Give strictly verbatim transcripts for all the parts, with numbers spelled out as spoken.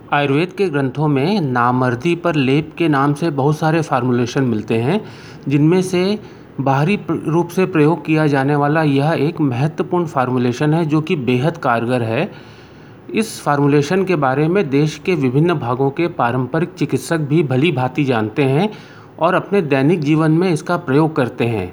आयुर्वेद के ग्रंथों में नामर्दी पर लेप के नाम से बहुत सारे फार्मूलेशन मिलते हैं, जिनमें से बाहरी रूप से प्रयोग किया जाने वाला यह एक महत्वपूर्ण फार्मूलेशन है जो कि बेहद कारगर है। इस फार्मूलेशन के बारे में देश के विभिन्न भागों के पारंपरिक चिकित्सक भी भली भांति जानते हैं और अपने दैनिक जीवन में इसका प्रयोग करते हैं।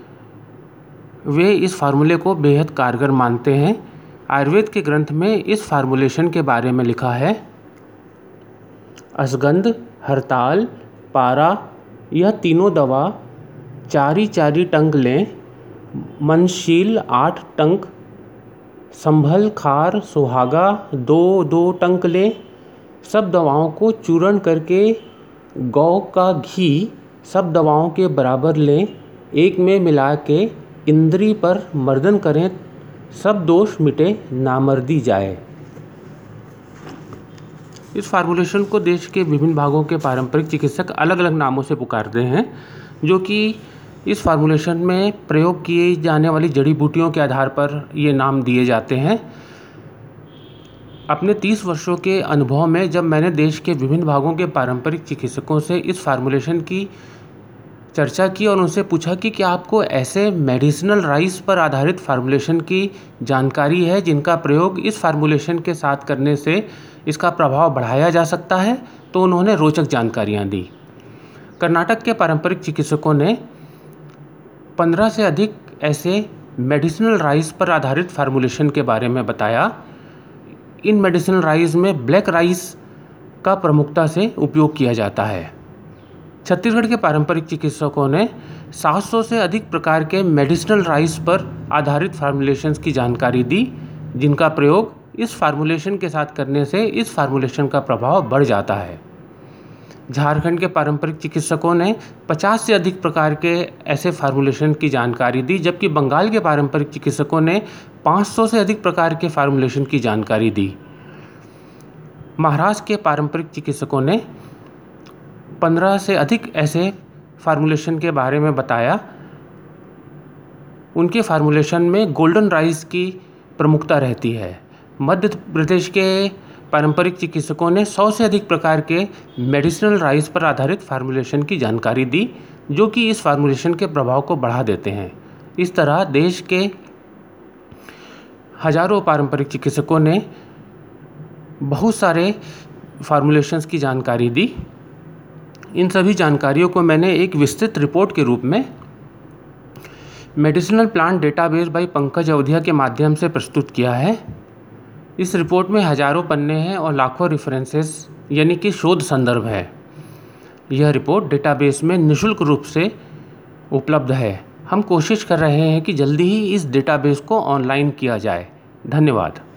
वे इस फार्मूले को बेहद कारगर मानते हैं। आयुर्वेद के ग्रंथ में इस फार्मूलेशन के बारे में लिखा है, अश्वगंध, हरताल, पारा, यह तीनों दवा चारी चारी टंक लें। मनशील आठ टंक, संभल, खार, सुहागा दो दो टंक लें। सब दवाओं को चूर्ण करके गौ का घी सब दवाओं के बराबर लें। एक में मिला के इंद्री पर मर्दन करें, सब दोष मिटे, नामर्दी जाए। इस फार्मूलेशन को देश के विभिन्न भागों के पारंपरिक चिकित्सक अलग अलग नामों से पुकारते हैं, जो कि इस फार्मूलेशन में प्रयोग किए जाने वाली जड़ी बूटियों के आधार पर ये नाम दिए जाते हैं। अपने तीस वर्षों के अनुभव में जब मैंने देश के विभिन्न भागों के पारंपरिक चिकित्सकों से इस फार्मूलेशन की चर्चा की और उनसे पूछा कि क्या आपको ऐसे मेडिसिनल राइस पर आधारित फार्मूलेशन की जानकारी है जिनका प्रयोग इस फार्मूलेशन के साथ करने से इसका प्रभाव बढ़ाया जा सकता है, तो उन्होंने रोचक जानकारियाँ दी। कर्नाटक के पारंपरिक चिकित्सकों ने पंद्रह से अधिक ऐसे मेडिसिनल राइस पर आधारित फार्मूलेशन के बारे में बताया। इन मेडिसिनल राइस में ब्लैक राइस का प्रमुखता से उपयोग किया जाता है। छत्तीसगढ़ के पारंपरिक चिकित्सकों ने सात सौ से अधिक प्रकार के मेडिसिनल राइस पर आधारित फार्मूलेशंस की जानकारी दी, जिनका प्रयोग इस फार्मूलेशन के साथ करने से इस फार्मूलेशन का प्रभाव बढ़ जाता है। झारखंड के पारंपरिक चिकित्सकों ने पचास से अधिक प्रकार के ऐसे फार्मूलेशन की जानकारी दी, जबकि बंगाल के पारंपरिक चिकित्सकों ने पाँच सौ से अधिक प्रकार के फार्मूलेशन की जानकारी दी। महाराष्ट्र के पारंपरिक चिकित्सकों ने पंद्रह से अधिक ऐसे फार्मूलेशन के बारे में बताया। उनके फार्मूलेशन में गोल्डन राइस की प्रमुखता रहती है। मध्य प्रदेश के पारंपरिक चिकित्सकों ने सौ से अधिक प्रकार के मेडिसिनल राइस पर आधारित फार्मूलेशन की जानकारी दी, जो कि इस फार्मूलेशन के प्रभाव को बढ़ा देते हैं। इस तरह देश के हजारों पारंपरिक चिकित्सकों ने बहुत सारे फार्मूलेशंस की जानकारी दी। इन सभी जानकारियों को मैंने एक विस्तृत रिपोर्ट के रूप में medicinal plant database by Pankaj Awadhiya के माध्यम से प्रस्तुत किया है। इस रिपोर्ट में हजारों पन्ने हैं और लाखों रेफरेंसेस यानी कि शोध संदर्भ है। यह रिपोर्ट डेटाबेस में निःशुल्क रूप से उपलब्ध है। हम कोशिश कर रहे हैं कि जल्दी ही इस डेटाबेस को ऑनलाइन किया जाए। धन्यवाद।